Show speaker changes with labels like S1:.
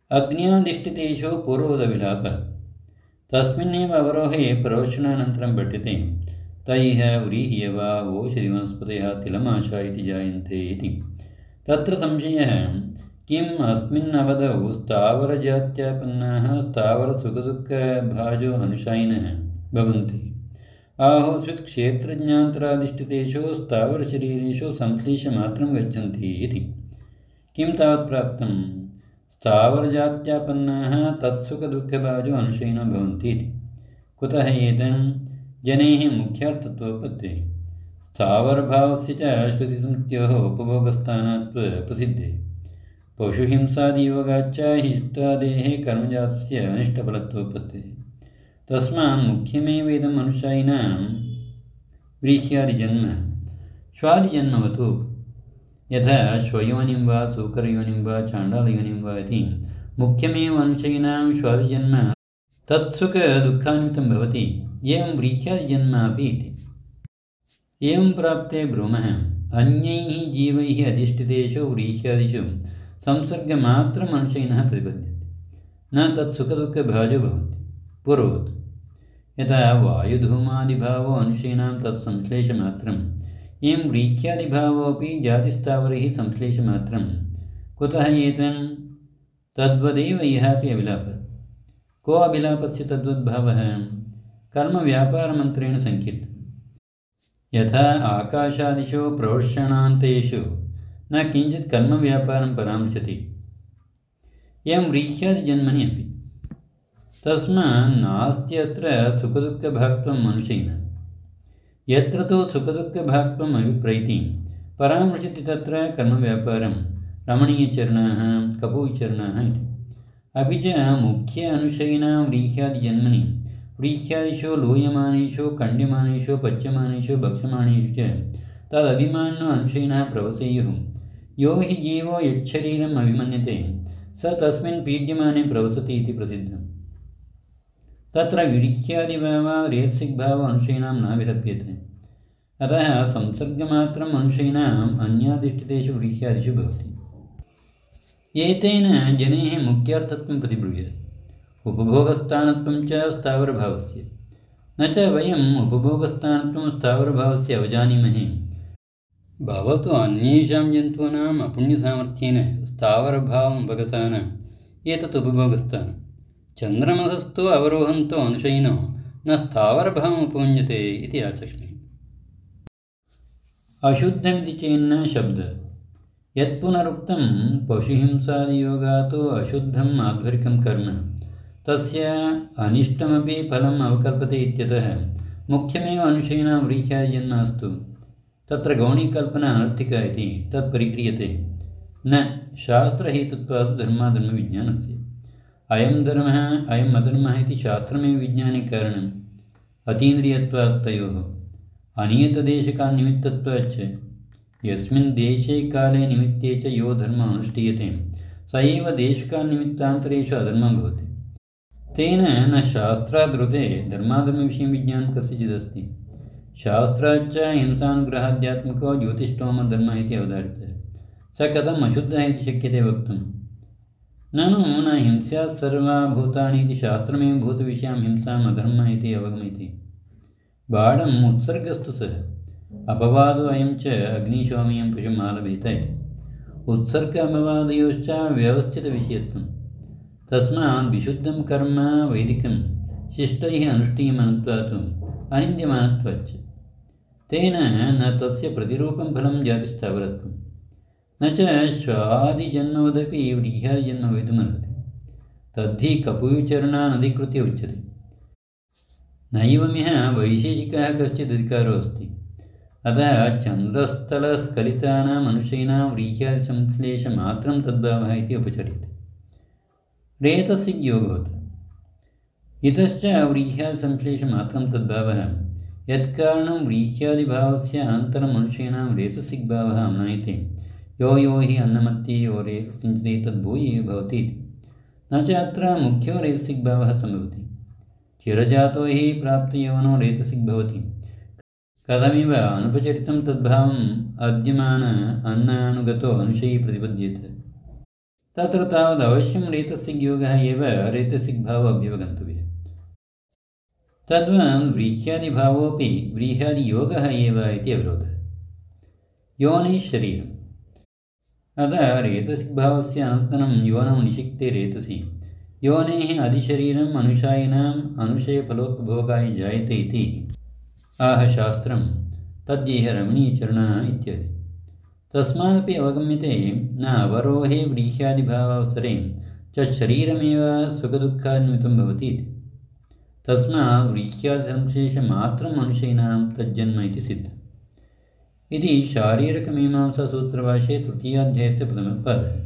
S1: अग्न्याधिष्ठितेषु पूर्वोदविलापः तस्मिन्नेव अवरोहे प्रवचनानन्तरं पठ्यते तैः व्रीह्यव ओषधिवनस्पतयः तिलमाशा इति जायन्ते इति। तत्र संशयः किम् अस्मिन्नवधौ स्थावरजात्यापन्नाः स्थावरसुखदुःखभाजो अनुशायिनः भवन्ति आहोस्वित् क्षेत्रज्ञान्तराधिष्ठितेषु स्थावरशरीरेषु संश्लेषमात्रं गच्छन्ति इति। किं तावत् प्राप्तं स्थावरजात्यापन्नाः तत्सुखदुःखभाजो अनुशयिनो भवन्ति इति। कुतः एतं जनैः मुख्यार्थत्वोपत्तिः स्थावरभावस्य च श्रुतिस्मृत्योः उपभोगस्थानात् प्रसिद्धे पशुहिंसादियोगाच्च इष्टादेः कर्मजातस्य अनिष्टफलत्वोपत्तिः तस्मात् मुख्यमेव इदम् अनुशायिनां व्रीह्यादिजन्म श्वादिजन्मवतु यथा श्वयोनिं वा सूकरयोनिं वा चाण्डालयोनिं वा इति मुख्यमेव अनुशयिनां श्वादिजन्म तत्सुखदुःखान्वितं भवति एवं व्रीह्यादिजन्म अपि इति। एवं प्राप्ते ब्रूमः अन्यैः जीवैः अधिष्ठितेषु व्रीह्यादिषु संसर्गमात्रम् अनुशयिनः प्रतिपद्यते न तत्सुखदुःखभाजो भवति पूर्ववत् यथा वायुधूमादिभावो अनुशयिनां तत्संश्लेषमात्रम् एवं व्रीह्यादिभावोऽपि जातिस्थावरैः संश्लेषमात्रं कुतः एतं तद्वदेव इहापि अभिलापः को अभिलापस्य तद्वद्भावः कर्मव्यापारमन्त्रेण सङ्कीर्तनम् यथा आकाशादिषु प्रवर्षणान्तेषु न किञ्चित् कर्मव्यापारं परामृशति एवं व्रीह्यादिजन्मनि अपि तस्मात् नास्त्यत्र सुखदुःखभाक्त्वम् अनुशयिनः यत्र तु सुखदुःखभाक्त्वम् अभिप्रैति परामृशति तत्र कर्मव्यापारं रमणीयचरणाः कपूचरणाः इति। अपि च मुख्य अनुशयिनां व्रीह्यादिजन्मनि व्रीह्यादिषु लूयमानेषु खण्ड्यमानेषु पच्यमानेषु भक्ष्यमानेषु च तदभिमानिनो अनुशयिनः प्रवसेयुः यो हि जीवो यच्छरीरम् अभिमन्यते स तस्मिन् पीड्यमाने प्रवसति इति प्रसिद्धम्। तत्र व्रीह्यादिभावः रेतसिग्भावो अनुशयिनां न विलप्यते अतः संसर्गमात्रम् अनुशयिनाम् अन्याधिष्ठितेषु व्रीह्यादिषु भवति। एतेन जनैः मुख्यार्थत्वं प्रतिब्रूयते उपभोगस्थानत्वं च स्थावरभावस्य न च वयम् उपभोगस्थानत्वं स्थावरभावस्य अवजानीमहे भवतु अन्येषां जन्तूनाम् अपुण्यसामर्थ्येन स्थावरभावम् उपगतान् एतत् उपभोगस्थानं चन्द्रमसस्तु अवरोहन्तो अनुशयिनो न स्थावरभावम् उपयुञ्जते इति आचक्ष्मे। अशुद्धमिति चेन्न शब्द यत्पुनरुक्तं पशुहिंसादियोगात् अशुद्धम् आध्वरिकं कर्म तस्य अनिष्टमपि फलम् अवकल्पते इत्यतः मुख्यमेव अनुशयिनां व्रीह्यादिजन्म अस्तु तत्र गौणीकल्पना अनर्थिका इति तत् परिक्रियते न शास्त्रहेतुत्वात् धर्माधर्मविज्ञानस्य अयं धर्मः अयम् अधर्मः इति शास्त्रमेव विज्ञानिकारणम् अतीन्द्रियत्वात् तयोः अनियतदेशकालनिमित्तत्वाच्च यस्मिन् देशे काले निमित्ते च यो धर्मः अनुष्ठीयते स एव देशकालनिमित्तान्तरेषु अधर्मं भवति। तेन न शास्त्रादृते धर्माधर्मविषयं विज्ञानं कस्यचिदस्ति शास्त्राच्च हिंसानुग्रहाध्यात्मिको ज्योतिष्ठोमधर्मः इति अवधारितः स कथम् अशुद्धः इति शक्यते वक्तुं ननु न हिंस्यात् सर्वभूतानि इति शास्त्रमेव भूतविषयां हिंसाम् अधर्मः इति अवगमयति। बाढम् उत्सर्गस्तु सः अपवादो अयं च अग्निशोमयं पशुम् आलभेत इति उत्सर्ग अपवादयोश्च व्यवस्थितविषयत्वं तस्मात् विशुद्धं कर्म वैदिकं शिष्टैः अनुष्ठीयमानत्वात् अनिन्द्यमानत्वाच्च तेन न तस्य प्रतिरूपं फलं जातिस्थावरत्वं न च श्वादिजन्मवदपि व्रीह्यादिजन्म भवितुमर्हति तद्धि कपूचरणानधिकृत्य उच्यते नैवमिह वैशेषिकः कश्चित् अधिकारो अस्ति अतः चन्द्रस्थलस्खलितानाम् अनुशयिनां व्रीह्यादिसंश्लेषमात्रं तद्भावः इति उपचर्यते। रेतसिग्योगवत् इतश्च व्रीह्यादिसंश्लेषमात्रं तद्भावः यत्कारणं व्रीह्यादिभावस्य अनन्तरम् अनुशयिनां रेतसिग्भावः अम्नायते यो यो हि अन्नमत्ति यो रेतसिञ्चते तद्भूय भवति इति न च अत्र मुख्यो रेतसिग्भावः सम्भवति चिरजातो हि प्राप्तयौवनो रेतसिग्भवति कथमिव अनुपचरितं तद्भावम् अद्यमान अन्नानुगतो अनुशयी प्रतिपद्येते तत्र तावदवश्यं रेतसिग्योगः एव रेतसिग्भावो अभ्युपगन्तव्यः। तद्वन् व्रीह्यादिभावोऽपि व्रीह्यादियोगः एव इति अवरोधः। योनिः शरीरम्। अतः रेतसिग्भावस्य अनन्तरं योनौ निषिक्ते रेतसि योनेः अधिशरीरम् अनुशायिनाम् अनुशयफलोपभोगाय जायते इति आह शास्त्रं तद्येह रमणीयचरणः इत्यादि। तस्मादपि अवगम्यते न अवरोहे व्रीह्यादिभावावसरे च शरीरमेव सुखदुःखान्वितं भवति इति। तस्मात् व्रीह्यादिसंश्लेषमात्रम् अनुशयिनां तज्जन्म इति सिद्धम् इति शारीरकमीमांसासूत्रभाष्ये तृतीयाध्यायस्य प्रथमः पादः।